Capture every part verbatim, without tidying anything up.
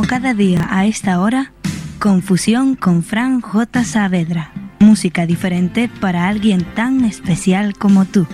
cada día a esta hora, Confusión con Fran J. Saavedra. Música diferente para alguien tan especial como tú.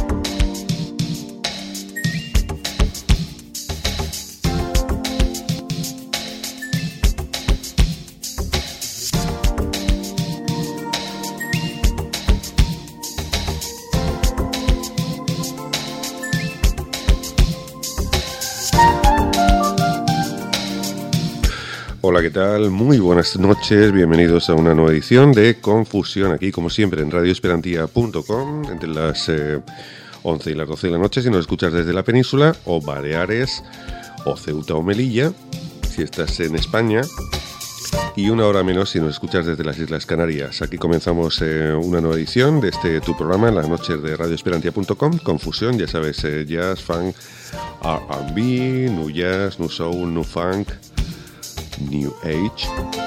Hola, ¿qué tal? Muy buenas noches, bienvenidos a una nueva edición de Confusión, aquí como siempre en radio esperantia punto com, entre las eh, once y las doce de la noche si nos escuchas desde la península, o Baleares, o Ceuta o Melilla, si estás en España, y una hora menos si nos escuchas desde las Islas Canarias. Aquí comenzamos eh, una nueva edición de este tu programa en las noches de radio esperantia punto com, Confusión, ya sabes, eh, jazz, funk, R and B, new jazz, new soul, new funk, New Age,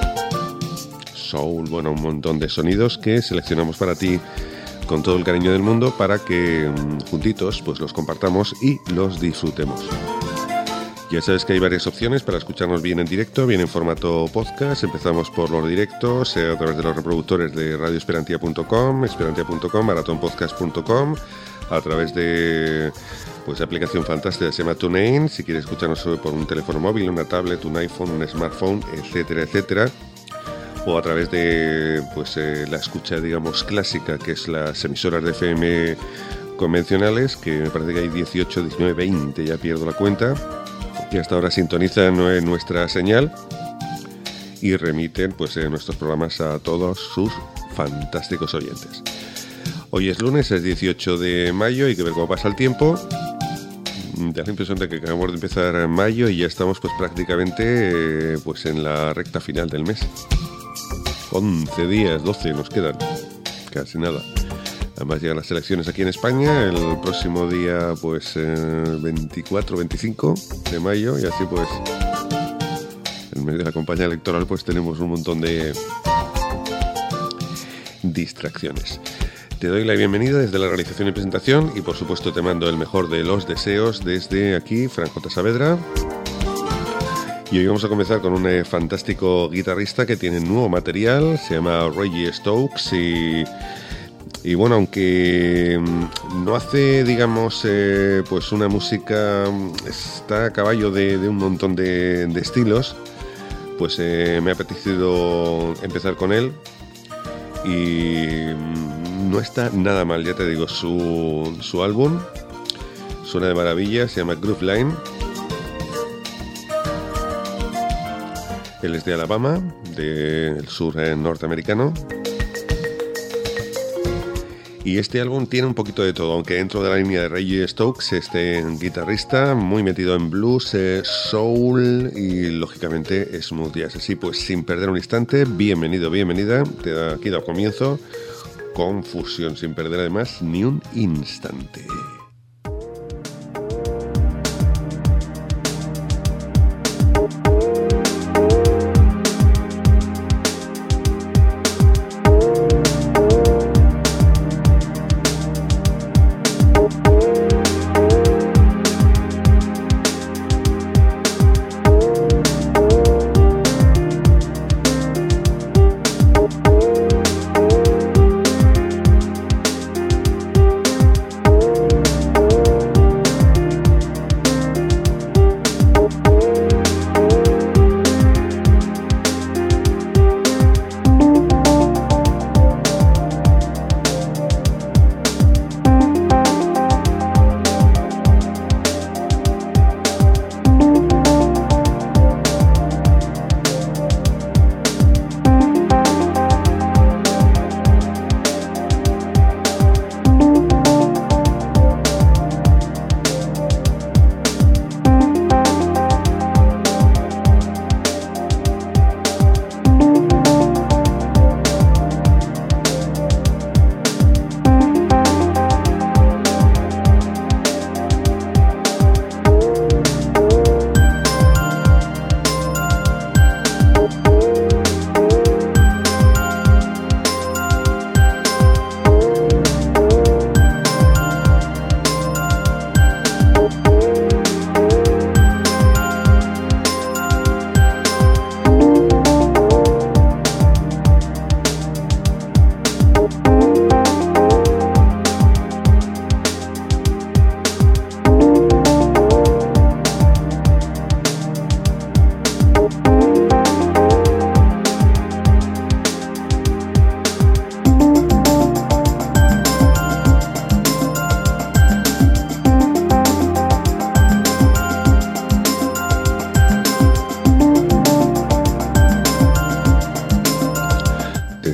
Soul, bueno, un montón de sonidos que seleccionamos para ti con todo el cariño del mundo para que juntitos pues los compartamos y los disfrutemos. Ya sabes que hay varias opciones para escucharnos bien en directo, bien en formato podcast. Empezamos por los directos eh, a través de los reproductores de radio esperantia punto com, esperantia punto com, marathon podcast punto com, a través de pues aplicación fantástica se llama TuneIn, si quieres escucharnos por un teléfono móvil, una tablet, un iPhone, un smartphone, etcétera, etcétera, o a través de pues eh, la escucha, digamos, clásica, que es las emisoras de F M convencionales, que me parece que hay dieciocho, diecinueve, veinte, ya pierdo la cuenta, que hasta ahora sintonizan eh, nuestra señal y remiten pues eh, nuestros programas a todos sus fantásticos oyentes. Hoy es lunes, es dieciocho de mayo, y que ver cómo pasa el tiempo. Da la impresión de que acabamos de empezar en mayo y ya estamos pues prácticamente eh, pues en la recta final del mes. once días, doce nos quedan, casi nada. Además llegan las elecciones aquí en España el próximo día pues eh, veinticuatro, veinticinco de mayo, y así pues en medio de la campaña electoral pues tenemos un montón de distracciones. Te doy la bienvenida desde la realización y presentación y por supuesto te mando el mejor de los deseos desde aquí, Fran J. Saavedra. Y hoy vamos a comenzar con un eh, fantástico guitarrista que tiene nuevo material, se llama Reggie Stokes y, y bueno, aunque no hace, digamos, eh, pues una música, está a caballo de, de un montón de, de estilos, pues eh, me ha apetecido empezar con él y no está nada mal, ya te digo, su, su álbum suena de maravilla, se llama Groove Line. Él es de Alabama, del sur eh, norteamericano. Y este álbum tiene un poquito de todo, aunque dentro de la línea de Reggie Stokes, este guitarrista muy metido en blues, eh, soul y lógicamente smooth jazz. Así pues, sin perder un instante, bienvenido, bienvenida, te da, aquí da comienzo Confusión, sin perder además ni un instante.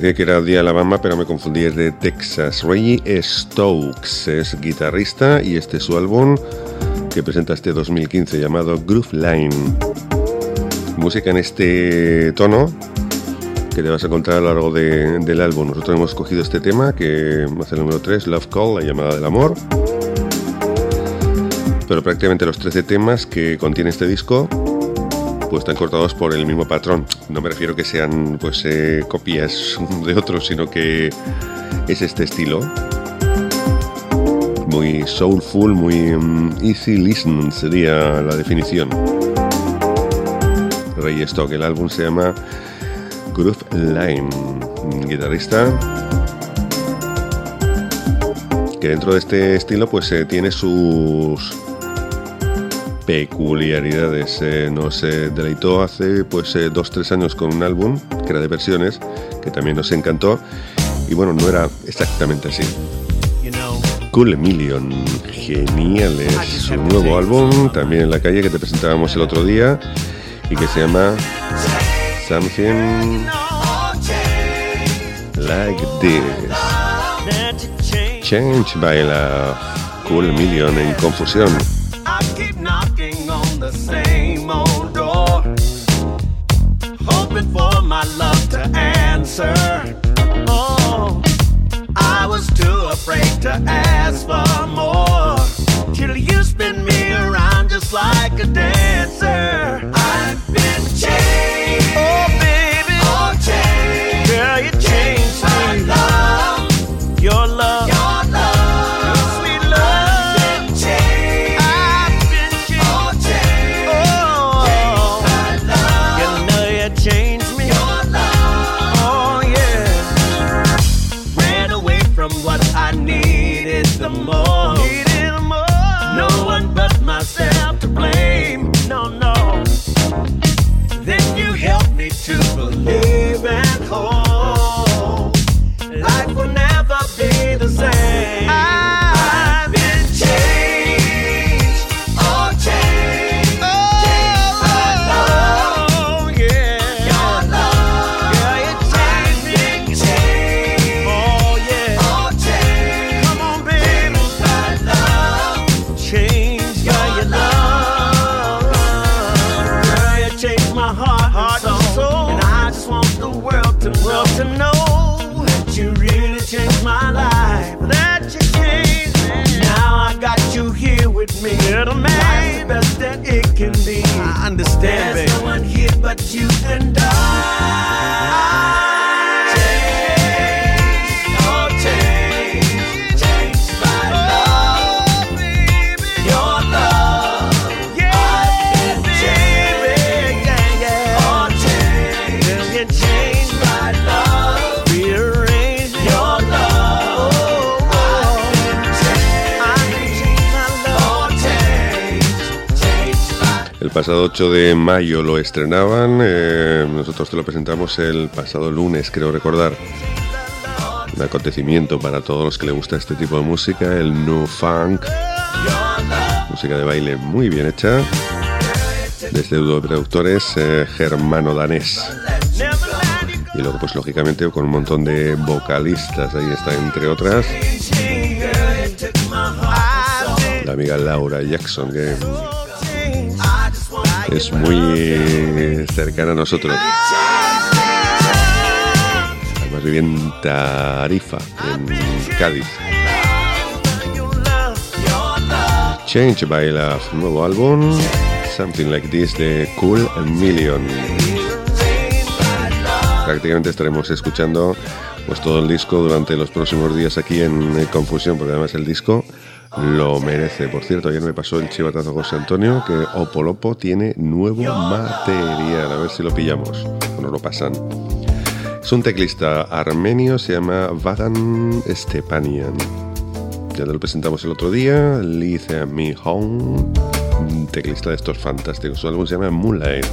decía que era de Alabama, pero me confundí, es de Texas. Reggie Stokes es guitarrista y este es su álbum que presenta este dos mil quince llamado Groove Line. Música en este tono que te vas a encontrar a lo largo de, del álbum. Nosotros hemos cogido este tema que hace el número tres, Love Call, la llamada del amor. Pero prácticamente los trece temas que contiene este disco pues están cortados por el mismo patrón. No me refiero que sean pues eh, copias de otros, sino que es este estilo. Muy soulful, muy um, easy listen sería la definición. Reggie Stokes, el álbum se llama Groove Line, guitarrista que dentro de este estilo pues eh, tiene sus peculiaridades. Eh, nos eh, deleitó hace pues eh, dos tres años con un álbum que era de versiones que también nos encantó y bueno, no era exactamente así. Cool Million, genial, es su nuevo álbum también en la calle que te presentábamos el otro día y que se llama Something Like This. Change by Love, Cool Million en Confusión. Afraid to ask for more till you spin me around just like a dancer. I've been changed, oh baby, oh changed. Girl, you changed my love, your love, your love, your sweet love. I've been changed, I've been changed, oh changed, oh changed my love. You know you changed me, your love, oh yeah. Ran away from what I needed the most. Needed more. No one but myself to blame. No, no. Then you helped me to believe and hope life will never be the same. I've been changed, oh changed, oh, changed my love, oh yeah, your love, yeah, you changed me, changed, oh yeah, oh changed, come on baby, my love, changed, girl, your love, girl, you changed my heart, heart and soul, and I just want the world to know, to know that you really changed my life, that you changed me. Now I got you here with me, little man, the best that it can be. I understand, there's baby. No one here but you and I. Change, oh change, change my love, baby, your love, yeah, baby, yeah, yeah, oh change, will you change my love, rearrange your love, oh, oh, I've been changed my love, oh change, change my. El pasado ocho de mayo lo estrenaban, eh, nosotros te lo presentamos el pasado lunes, creo recordar. Un acontecimiento para todos los que les gusta este tipo de música, el nu funk, música de baile muy bien hecha, desde productores eh, germano-danés. Y luego pues lógicamente con un montón de vocalistas, ahí está entre otras la amiga Laura Jackson, que es muy cercana a nosotros. Además vive en Tarifa, en Cádiz. Change by Love, nuevo álbum, Something Like This de Cool Million. Prácticamente estaremos escuchando pues todo el disco durante los próximos días aquí en, en Confusión, porque además el disco lo merece. Por cierto, ayer me pasó el chivatazo José Antonio que Opolopo tiene nuevo material, a ver si lo pillamos o nos lo pasan. Es un teclista armenio, se llama Vagan Stepanian. Ya te lo presentamos el otro día, Lead Me Home, un teclista de estos fantásticos. Su álbum se llama Moonlight.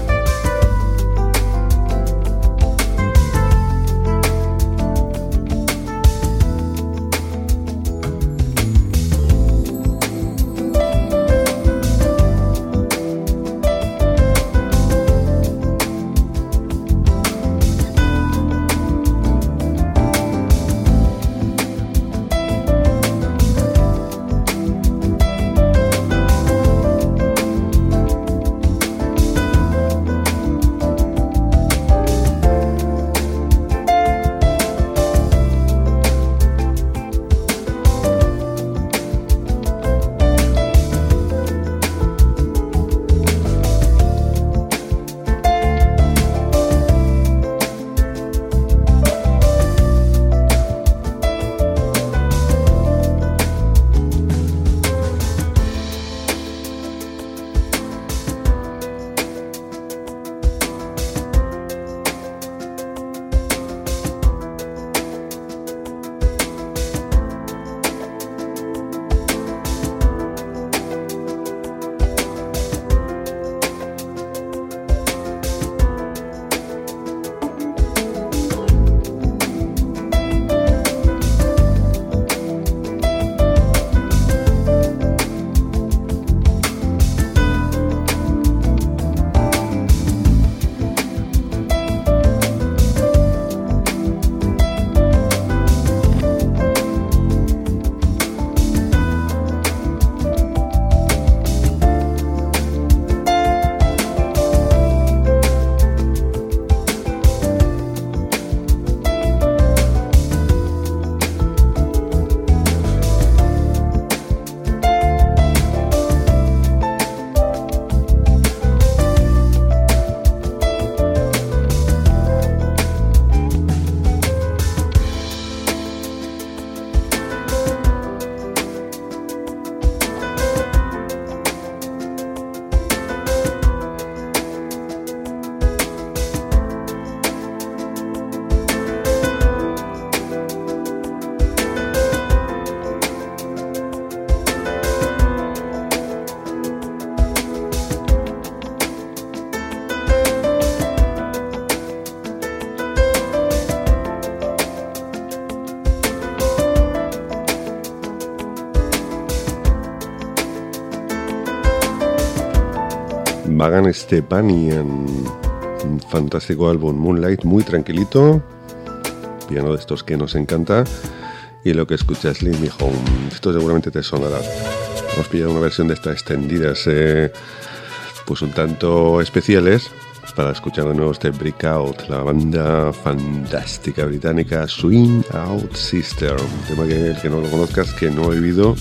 Vagan Stepanian, un fantástico álbum, Moonlight, muy tranquilito, piano de estos que nos encanta, y lo que escuchas, Lead Me Home, esto seguramente te sonará. Hemos pillado una versión de estas extendidas, eh, pues un tanto especiales, para escuchar de nuevo este Breakout, la banda fantástica británica Swing Out Sister, un tema que el que no lo conozcas, que no he vivido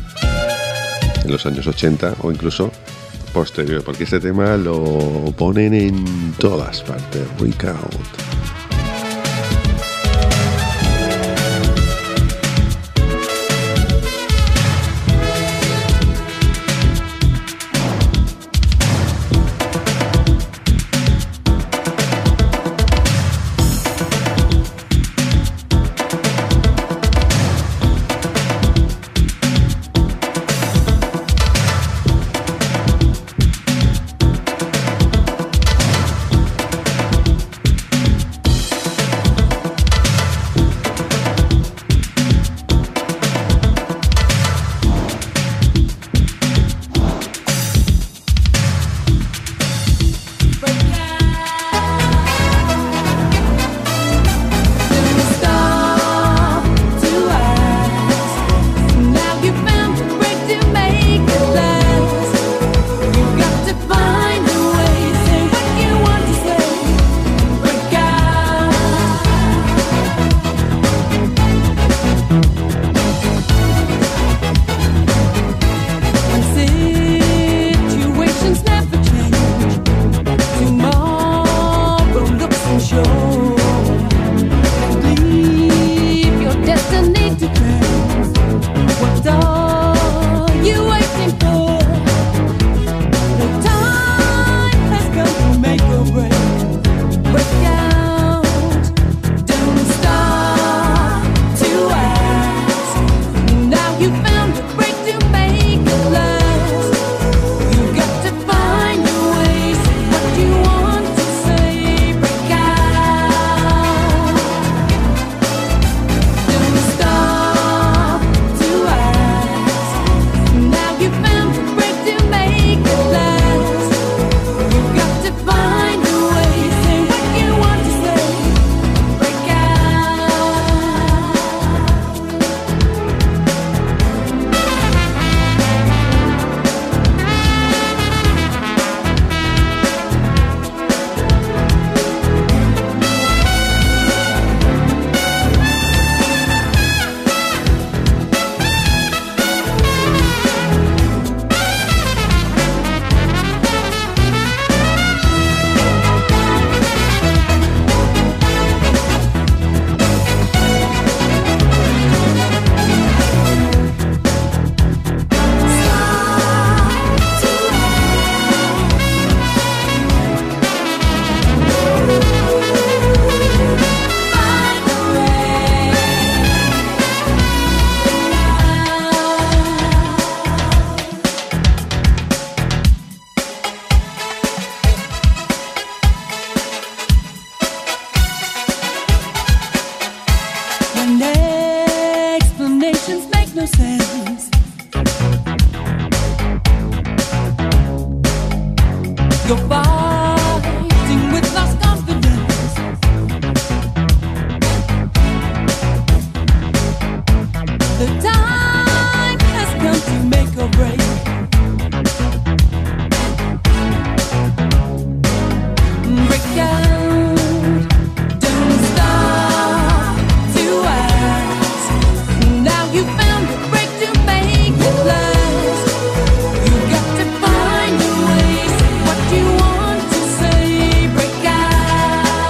en los años ochenta o incluso posterior, porque este tema lo ponen en todas partes. Breakout.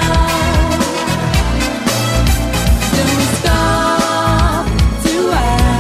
To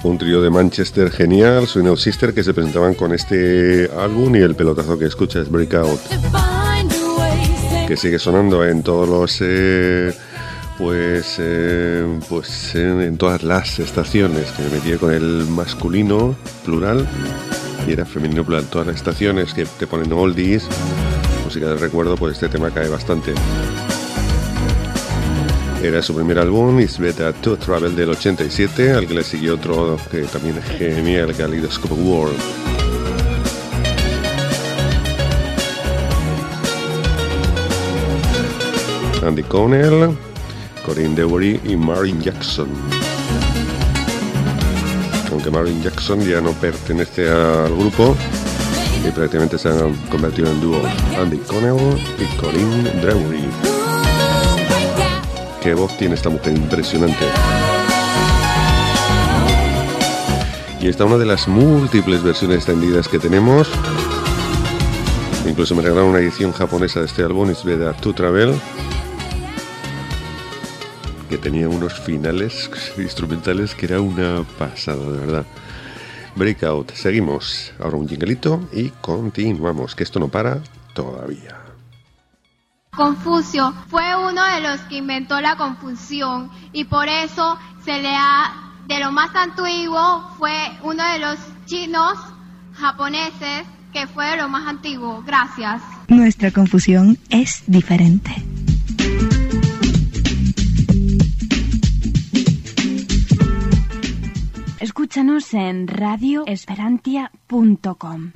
Un trío de Manchester genial, Swing Out Sister, que se presentaban con este álbum, y el pelotazo que escucha es Breakout, que sigue sonando en todos los eh, pues eh, pues en, en todas las estaciones, que me metía con el masculino plural y era femenino plural. Todas las estaciones que te ponen oldies, música de recuerdo, pues este tema cae bastante. Era su primer álbum, It's Better to Travel, del ochenta y siete, al que le siguió otro que también es genial, Kaleidoscope World. Andy Connell, Corinne Dewey y Marvin Jackson. Aunque Marvin Jackson ya no pertenece al grupo y prácticamente se han convertido en dúo, Andy Connell y Corinne Dewey. Qué voz tiene esta mujer, impresionante. Y esta es una de las múltiples versiones extendidas que tenemos. Incluso me regalaron una edición japonesa de este álbum, It's Better to Travel, que tenía unos finales instrumentales que era una pasada, de verdad. Breakout, seguimos. Ahora un jinglito y continuamos, que esto no para todavía. Confucio fue uno de los que inventó la confusión y por eso se le ha, de lo más antiguo, fue uno de los chinos japoneses que fue de lo más antiguo. Gracias. Nuestra confusión es diferente. Escúchanos en radio esperantia punto com.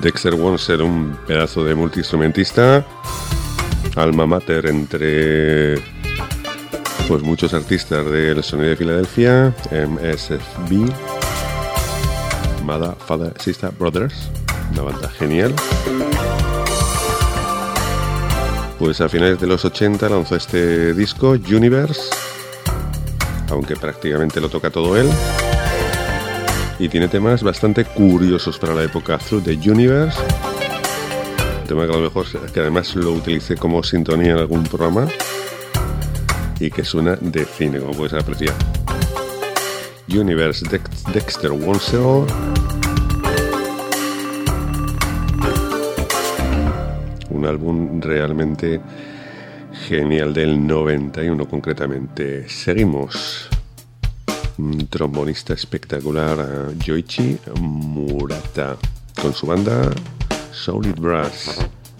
Dexter Wansel, un pedazo de multiinstrumentista, alma mater entre pues muchos artistas del sonido de Filadelfia, M S F B, Mother, Father, Sister, Brothers, una banda genial. Pues a finales de los ochenta lanzó este disco, Universe, aunque prácticamente lo toca todo él. Y tiene temas bastante curiosos para la época. Through the Universe, un tema que a lo mejor, que además lo utilicé como sintonía en algún programa y que suena de cine, como puedes apreciar. Universe, Dex- Dexter Wansel. Un álbum realmente genial del noventa y uno concretamente. Seguimos. Un trombonista espectacular, Yoichi Murata, con su banda Solid Brass.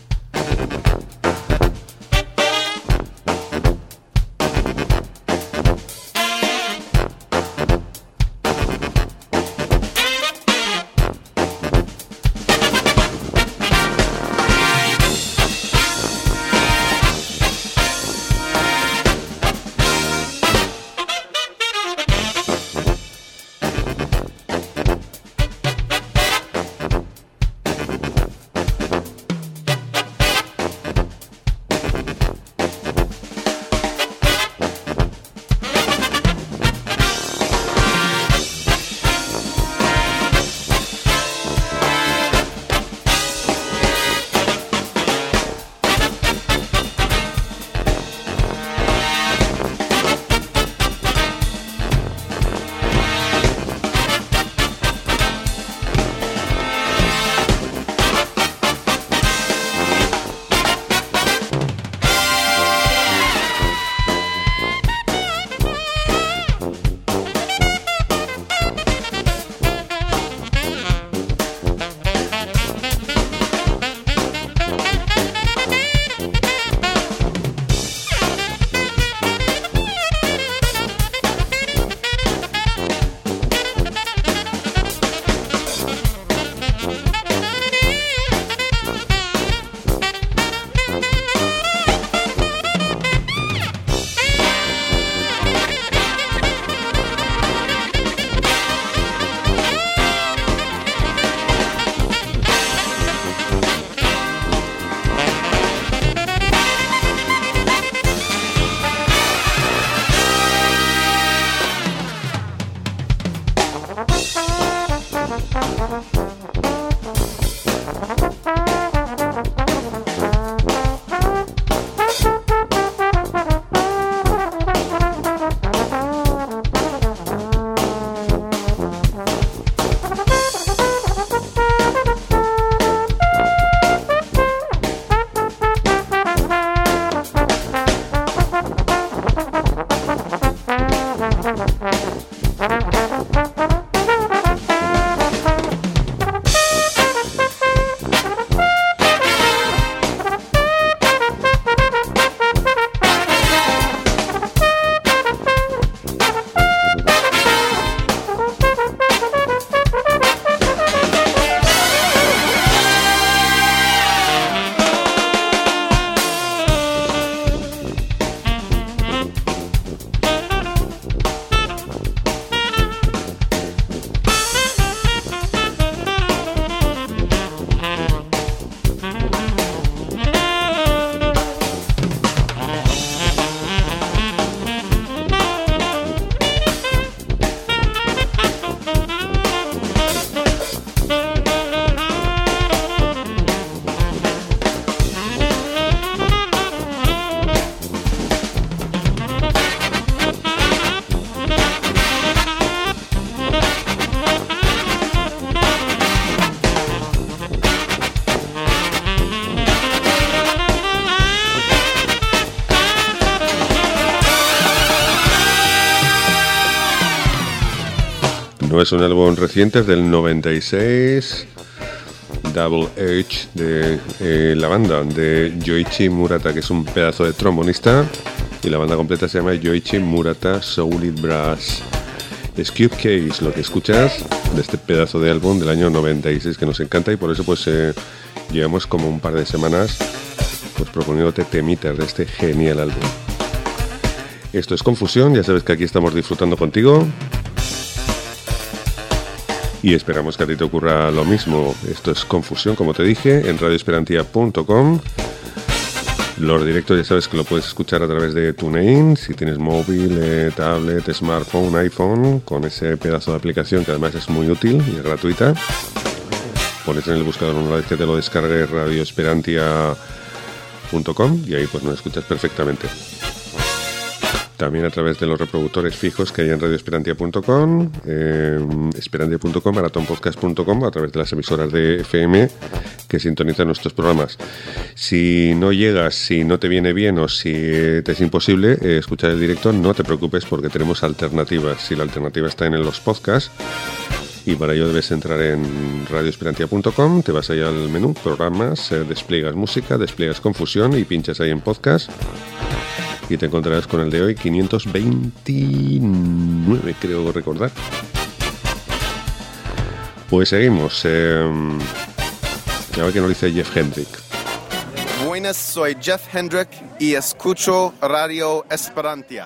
No es un álbum reciente, es del noventa y seis. Double H de eh, la banda de Yoichi Murata, que es un pedazo de trombonista, y la banda completa se llama Yoichi Murata Solid Brass. Cube Case, lo que escuchas de este pedazo de álbum del año noventa y seis que nos encanta, y por eso pues eh, llevamos como un par de semanas pues proponiéndote temitas de este genial álbum. Esto es Confusión, ya sabes que aquí estamos disfrutando contigo y esperamos que a ti te ocurra lo mismo. Esto es Confusión, como te dije, en radio esperantia punto com. Los directos ya sabes que lo puedes escuchar a través de TuneIn, si tienes móvil, eh, tablet, smartphone, iPhone, con ese pedazo de aplicación que además es muy útil y es gratuita. Pones en el buscador una vez que te lo descargues radio esperantia punto com y ahí pues nos escuchas perfectamente. También a través de los reproductores fijos que hay en radio esperantia punto com, eh, esperantia punto com, marathon podcast punto com, a través de las emisoras de F M que sintonizan nuestros programas. Si no llegas, si no te viene bien o si te es imposible eh, escuchar el directo, no te preocupes porque tenemos alternativas. Si la alternativa está en los podcasts, y para ello debes entrar en radio esperantia punto com, te vas ahí al menú, programas, eh, despliegas música, despliegas Confusión y pinchas ahí en podcast. Y te encontrarás con el de hoy, quinientos veintinueve, creo recordar. Pues seguimos. Eh, a ver qué nos dice Jeff Hendrick. Buenas, soy Jeff Hendrick y escucho Radio Esperantia.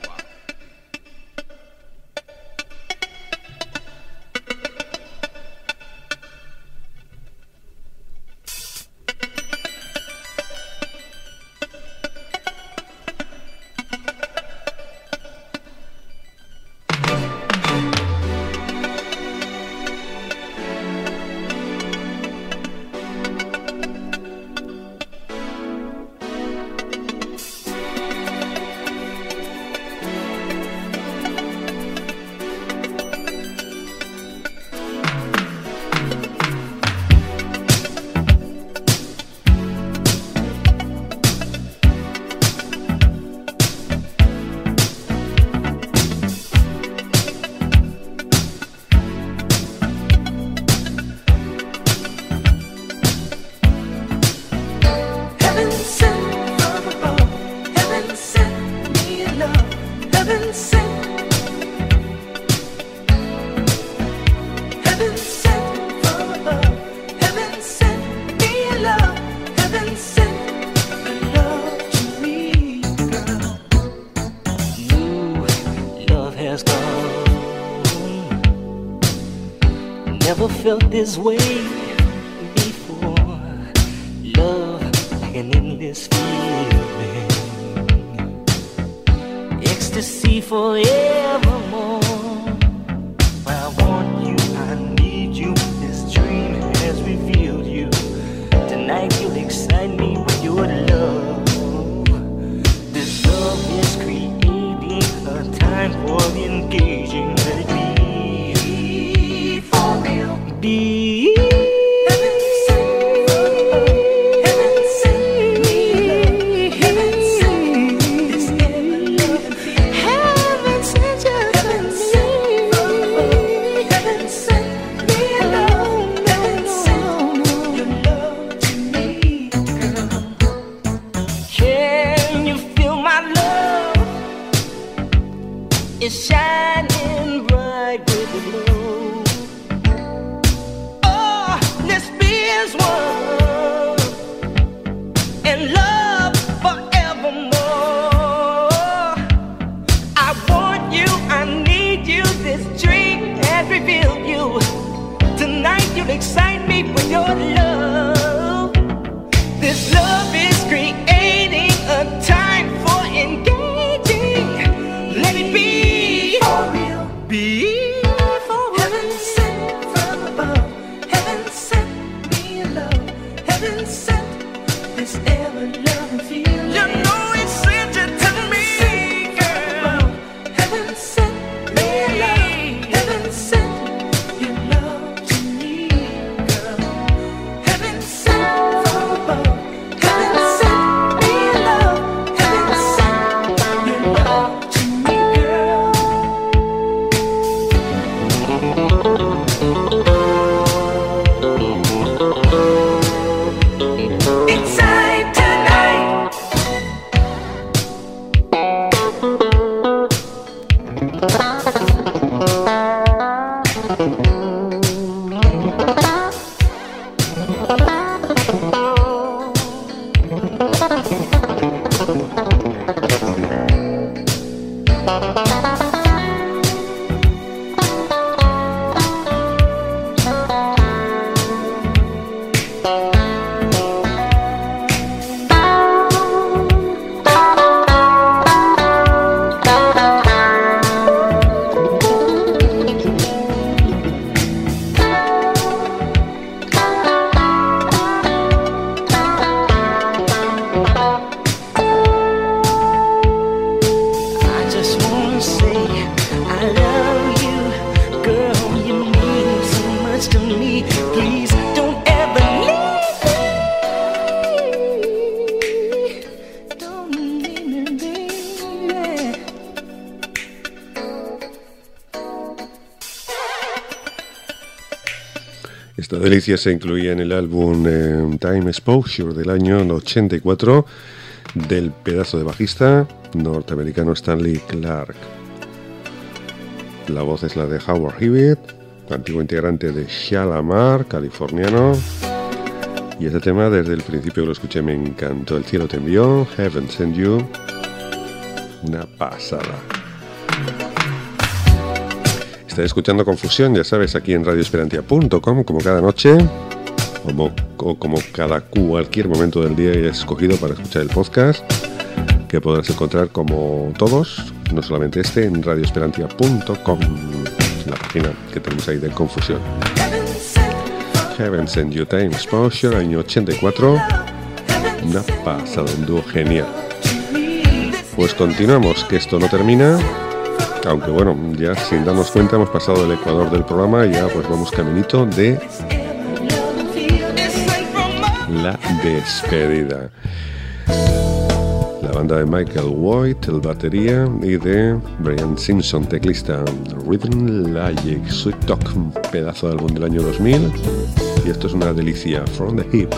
This way before, love like an endless feeling, ecstasy forevermore. I want you, I need you, this dream has revealed you. Tonight you'll excite me with your love. This love is creating a time for engaging. Let it be for real. Be shining bright with the glow. Oh, let's be as one and love forevermore. I want you, I need you. This dream has revealed you. Tonight you'll excite me with your love. This love is creating a time for engaging. Let it be. Be for heaven sent from above. Heaven sent me love. Heaven sent this ever loving feeling. You know it sent it to me, girl. Heaven sent me love. Heaven sent your love to me, girl. Heaven sent from above. Heaven sent Esta delicia se incluía en el álbum eh, Time Exposure del año ochenta y cuatro del pedazo de bajista norteamericano Stanley Clarke. La voz es la de Howard Hewitt, antiguo integrante de Shalamar, californiano. Y este tema, desde el principio que lo escuché, me encantó. El cielo te envió, Heaven Sent You. Una pasada. Estás escuchando Confusión, ya sabes, aquí en radio esperantia punto com, como cada noche, como, o como cada cualquier momento del día hayas escogido para escuchar el podcast, que podrás encontrar como todos, no solamente este, en radio esperantia punto com, la página que tenemos ahí de Confusión. Heaven Sent You, Time Exposure, año ochenta y cuatro, una pasada, un dúo genial. Pues continuamos, que esto no termina, aunque bueno, ya sin darnos cuenta hemos pasado el ecuador del programa y ya pues vamos caminito de la despedida. La banda de Michael White, el batería, y de Brian Simpson, teclista. Rhythm Logic, Sweet Talk, un pedazo de álbum del año dos mil, y esto es una delicia, From the Hip.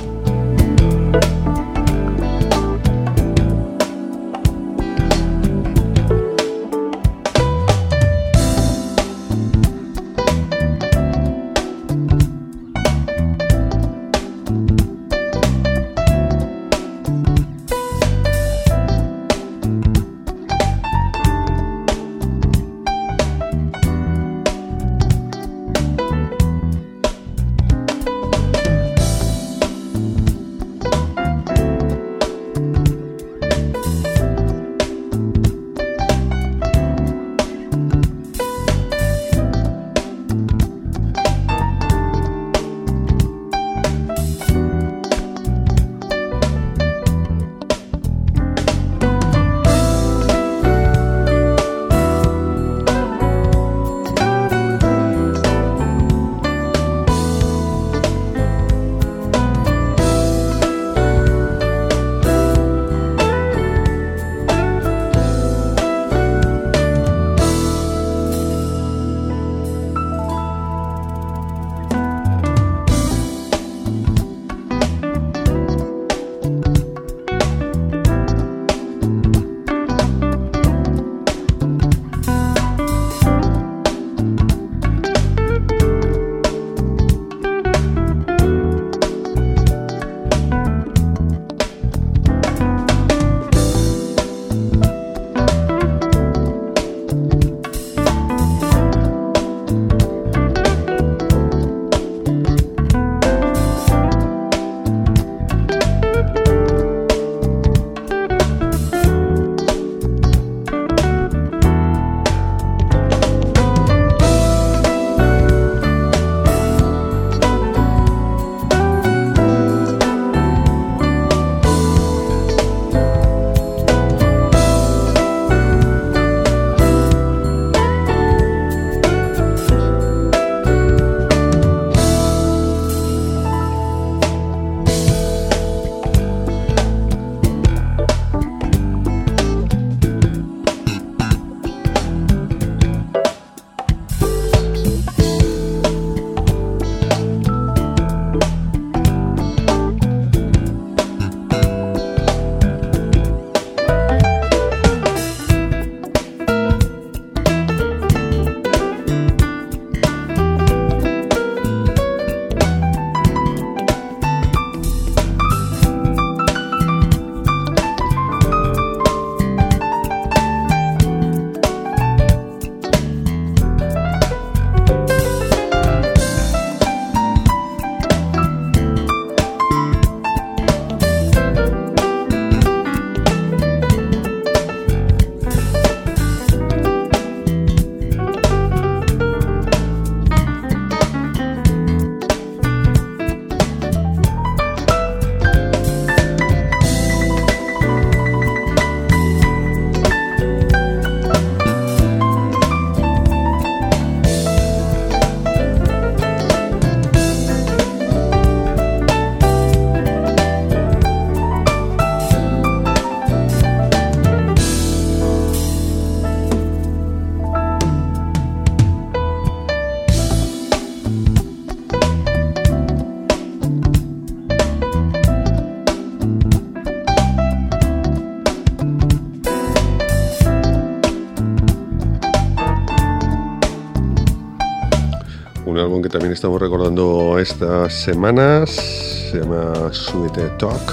álbum que también estamos recordando estas semanas se llama Sweet Talk.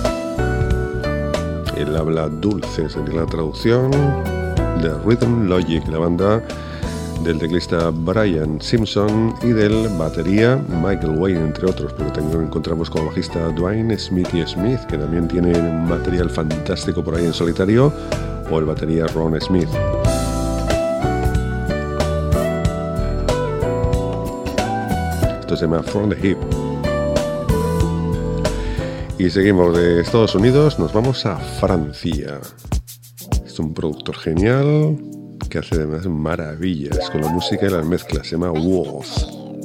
El habla dulce sería la traducción de Rhythm Logic, la banda del teclista Brian Simpson y del batería Michael Wayne, entre otros, porque también encontramos con el bajista Dwayne Smithy Smith, que también tiene un material fantástico por ahí en solitario, o el batería Ron Smith. Esto se llama From the Hip. Y seguimos de Estados Unidos, nos vamos a Francia. Es un productor genial que hace además maravillas con la música y las mezclas. Se llama Woz.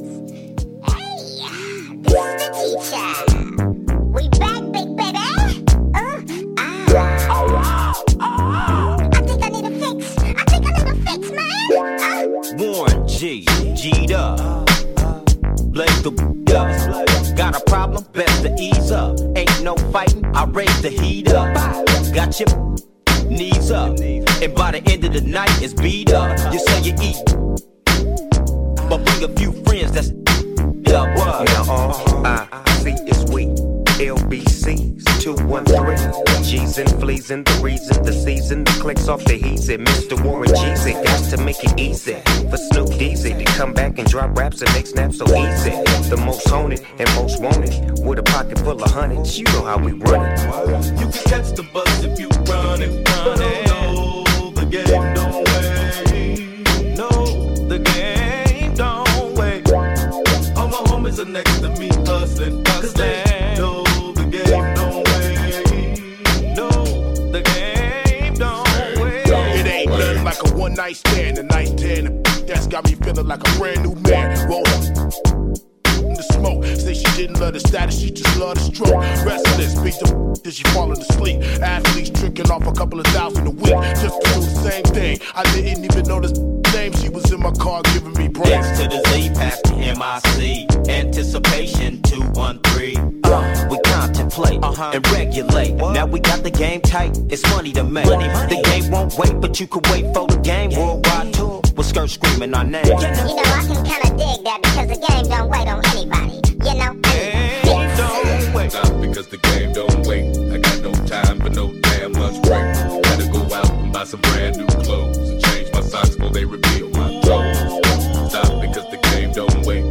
Warren G, G'd up. Blaze the up. Got a problem? Best to ease up. Ain't no fighting, I raise the heat up. Got your knees up. And by the end of the night, it's beat up. You say you eat, but bring a few friends that's up. Now all I see is we. L B Cs, two one three. G's and fleas and the reason the season. The clicks off the heezy. Mister Warren G's it. Got to make it easy for Snoop Dizzy to come back and drop raps and make snaps so easy. The most haunted and most wanted. With a pocket full of hundreds. You know how we run it. You can catch the bus if you run it, run it. No, the game don't wait. No, the game don't wait. All my homies are next to me hustling, hustling. One night stand, a night ten, that's got me feeling like a brand new man. Roll the smoke, say she didn't love the status, she just loved the stroke. Restless, beat the till she falling asleep. Athletes drinking off a couple of thousand a week, just to do the same thing. I didn't even notice name, she was in my car giving me brains. X to the Z, past the M I C, anticipation two one three. Uh, we contemplate uh-huh. and regulate. What? Now we got the game tight, it's money to make. Money, money. The game won't wait, but you could wait for the game. Yeah. Worldwide tour, with skirts screaming our name. You know, I can kinda dig that because the game don't wait on anybody. You know, game don't wait. Not because the game don't wait. I got no time for no damn lunch break. Gotta go out and buy some brand new clothes and change my socks before they reveal my toes. Stop because the game don't wait.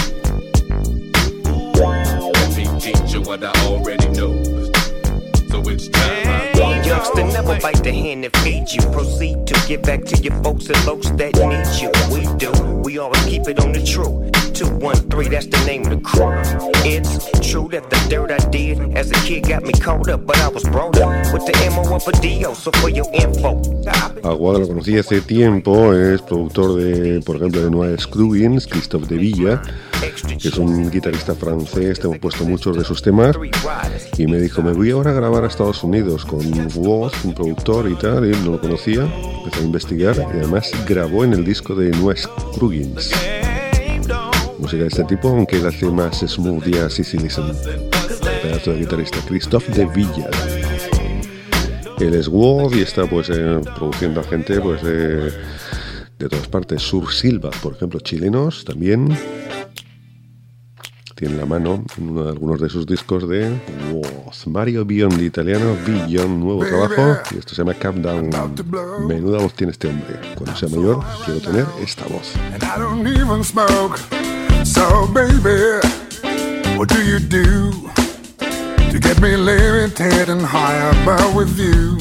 Let me teach you what I already know. So it's time I go. Youngster, never bite the hand that feeds you. Proceed to give back to your folks and folks that need you. We do, we always keep it on the true. two one three, that's the name of the crew. It's true that the dirt I did as a kid got me caught up, but I was brought up with the M O of a Dio, so for your info. Aguado lo conocí hace tiempo, es productor de, por ejemplo, de Noah Scrugins, Christophe de Villa, que es un guitarrista francés, te hemos puesto muchos de sus temas, y me dijo, me voy ahora a grabar a Estados Unidos con Woz, un productor y tal, y él no lo conocía, empezó a investigar, y además grabó en el disco de Noah Scrugins. Música de este tipo, aunque él hace más smooth jazz y si listen. Pedazo de guitarrista, Christophe de Villa. Él es Woz y está pues eh, produciendo a gente pues de, de todas partes. Sur Silva, por ejemplo, chilenos también. Tiene la mano en uno de algunos de sus discos de Woz. Mario Biondi, italiano, Beyond, nuevo trabajo. Y esto se llama Countdown. Menuda voz tiene este hombre. Cuando sea mayor, quiero tener esta voz. And I don't even smoke. So baby, what do you do to get me limited and high above with you?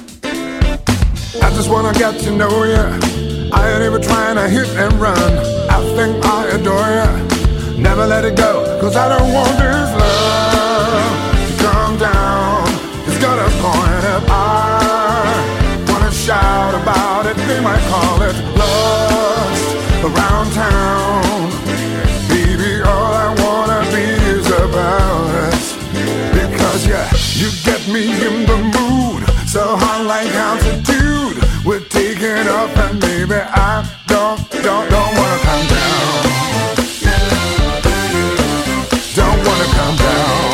I just wanna get to know you. I ain't even trying to hit and run. I think I adore you. Never let it go, cause I don't want this love to come down. It's got a point and I wanna shout about it. They might call it lust around town. Baby, all I wanna be is about us. Because yeah, you get me in the mood. So hot like altitude. We're taking up and baby, I don't, don't, don't wanna come down. Don't wanna come down.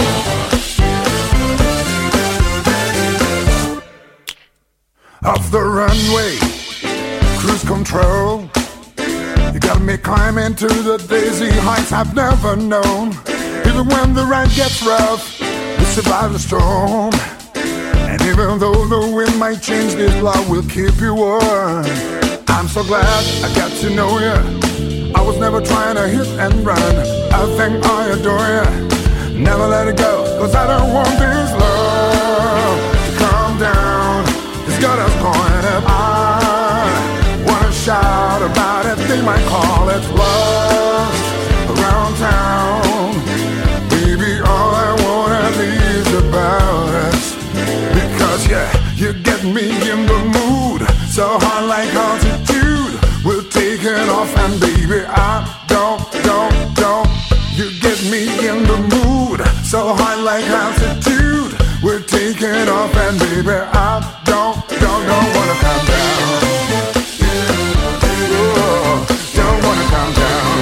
Off the runway, cruise control. You got me climbing to the daisy heights I've never known. Even when the ride gets rough, we survive the storm. And even though the wind might change, this love will keep you warm. I'm so glad I got to know you. I was never trying to hit and run. I think I adore you. Never let it go, cause I don't want this love to calm down. It's got us going up. I wanna shout about it. They might call it lust around town. Baby, all I wanna be is about us. Because yeah, you get me in the mood. So hard like altitude. We're taking off and baby, I don't, don't, don't. You get me in the mood. So hard like altitude. We're taking off and baby, I don't, don't, don't wanna come down. Oh, don't wanna come down.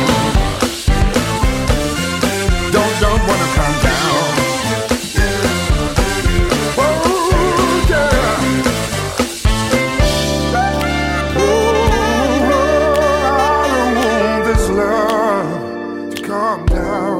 Don't, don't wanna come down. Oh, yeah. Oh, I don't want this love to come down.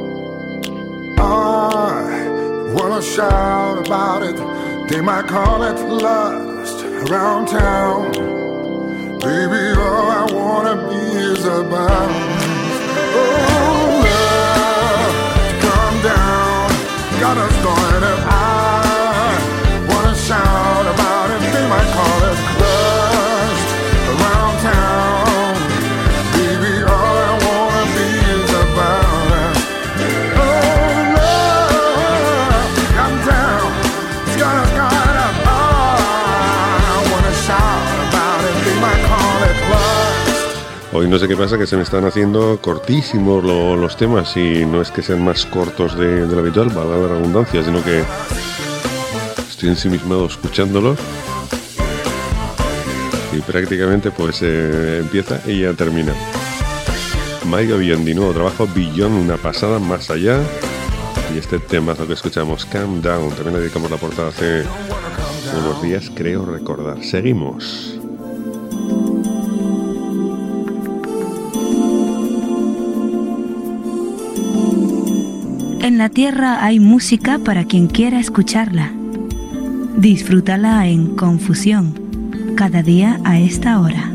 I wanna shout about it. They might call it lust around town. Baby, all I wanna be is about. Oh, love, calm down. Got us going up. I wanna shout about it. They might call it lust around town. Baby, all I wanna be is about. Oh, love, calm down. It's got us going up. I wanna shout about it. They might call it lust. Hoy no sé qué pasa, que se me están haciendo cortísimos lo, los temas, y no es que sean más cortos de, de lo habitual, valga la redundancia, sino que estoy ensimismado escuchándolos y prácticamente pues eh, empieza y ya termina. Maiga Biondi, nuevo trabajo, Beyond, una pasada, más allá, y este temazo que escuchamos, Calm Down, también le dedicamos la portada hace unos días, creo recordar. Seguimos. En la tierra hay música para quien quiera escucharla. Disfrútala en Confusión, cada día a esta hora.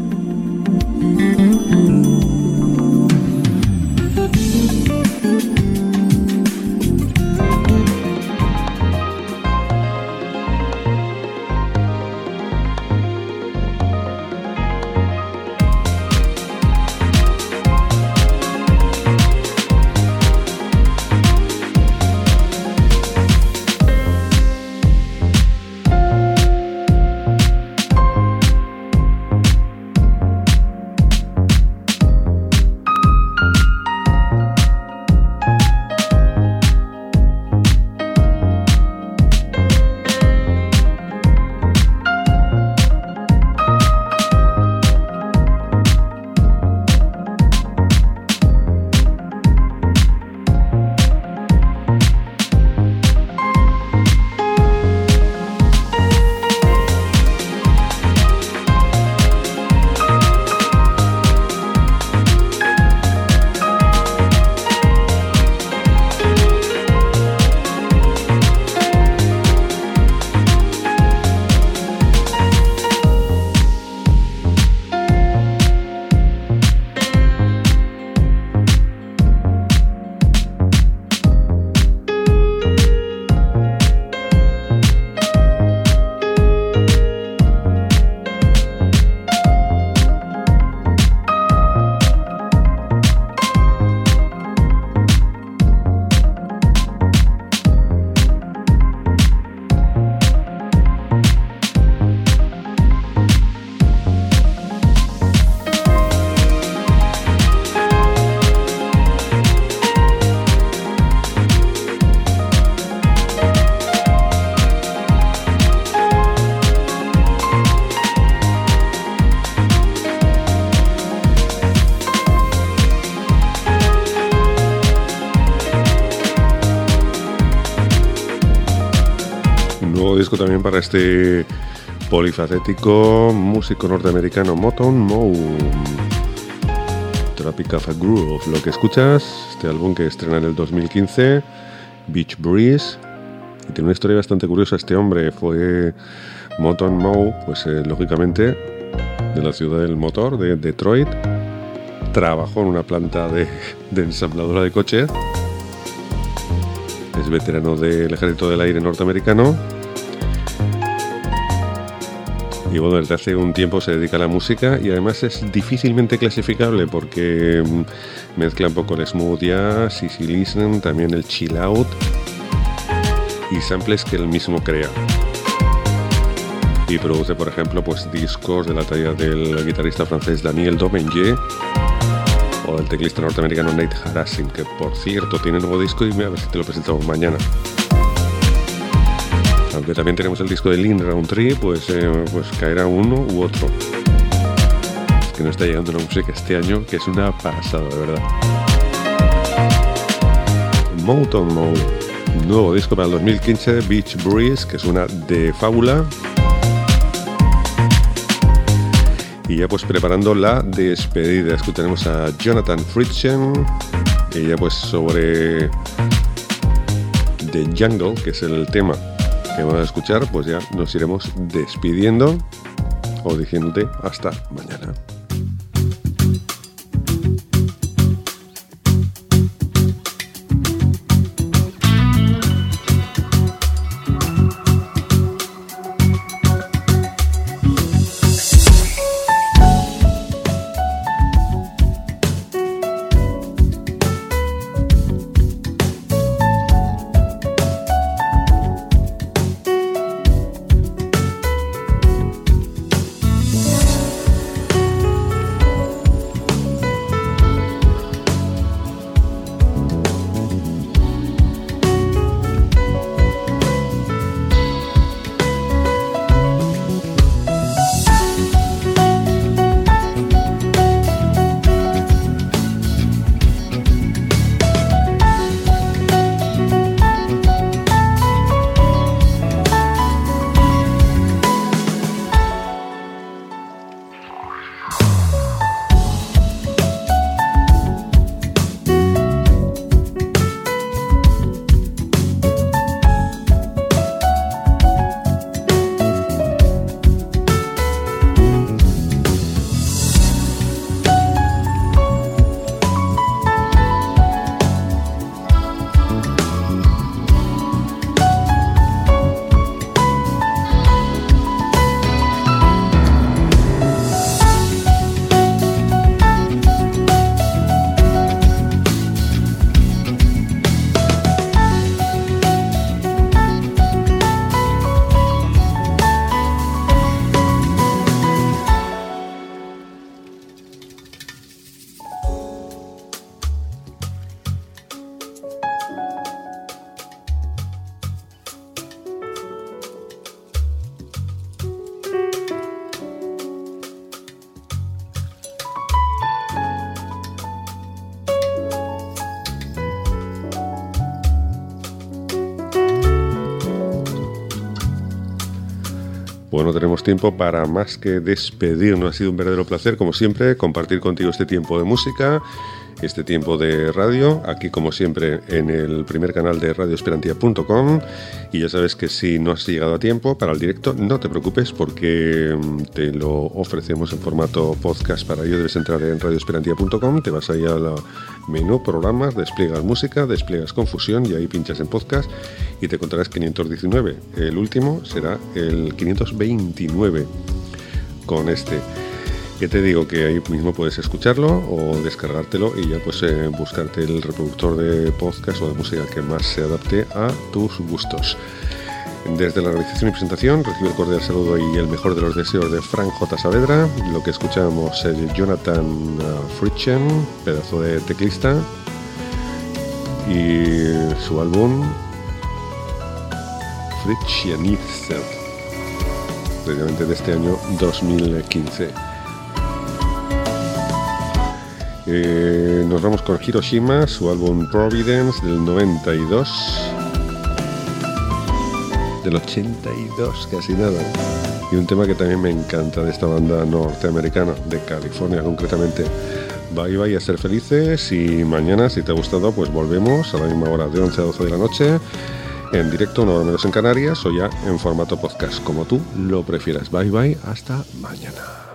nuevo disco también para este polifacético músico norteamericano Motown Moe. Tropic of a Groove. Lo que escuchas, este álbum que estrena en el dos mil quince, Beach Breeze, y tiene una historia bastante curiosa. Este hombre fue Motown Moe, pues eh, lógicamente de la ciudad del motor, de Detroit. Trabajó en una planta de, de ensambladora de coches. Es veterano del Ejército del Aire norteamericano. Y bueno, desde hace un tiempo se dedica a la música y además es difícilmente clasificable porque mezcla un poco el smooth jazz, easy listen, también el chill out y samples que él mismo crea. Y produce, por ejemplo, pues discos de la talla del guitarrista francés Daniel Domengé o del teclista norteamericano Nate Harasin, que por cierto tiene nuevo disco y a ver si te lo presentamos mañana. Aunque también tenemos el disco de Lynn Roundtree, pues, eh, pues caerá uno u otro. Es que no está llegando la música este año, que es una pasada, de verdad. Motown Moe, nuevo disco para el dos mil quince, Beach Breeze, que es una de fábula. Y ya pues preparando la despedida, escucharemos a Jonathan Fritchen, y ya pues sobre The Jungle, que es el tema que vamos a escuchar, pues ya nos iremos despidiendo o diciéndote hasta mañana. Bueno, tenemos tiempo para más que despedirnos. Ha sido un verdadero placer, como siempre, compartir contigo este tiempo de música, este tiempo de radio, aquí como siempre en el primer canal de radio esperantia punto com. Y ya sabes que si no has llegado a tiempo para el directo, no te preocupes porque te lo ofrecemos en formato podcast. Para ello debes entrar en radio esperantia punto com, te vas ahí al menú programas, despliegas música, despliegas confusión y ahí pinchas en podcast y te encontrarás quinientos diecinueve. El último será el quinientos veintinueve con este. Que te digo que ahí mismo puedes escucharlo o descargártelo y ya pues eh, buscarte el reproductor de podcast o de música que más se adapte a tus gustos. Desde la realización y presentación recibe el cordial saludo y el mejor de los deseos de Frank J. Saavedra. Lo que escuchamos es Jonathan uh, Fritchen, pedazo de teclista, y su álbum Fritschenitzer, precisamente de este año dos mil quince. Eh, nos vamos con Hiroshima, su álbum Providence del noventa y dos, del ochenta y dos, casi nada, y un tema que también me encanta de esta banda norteamericana, de California concretamente, Bye bye, a ser felices, y mañana, si te ha gustado, pues volvemos a la misma hora, de once a doce de la noche, en directo, una hora menos en Canarias, o ya en formato podcast, como tú lo prefieras. Bye bye, hasta mañana.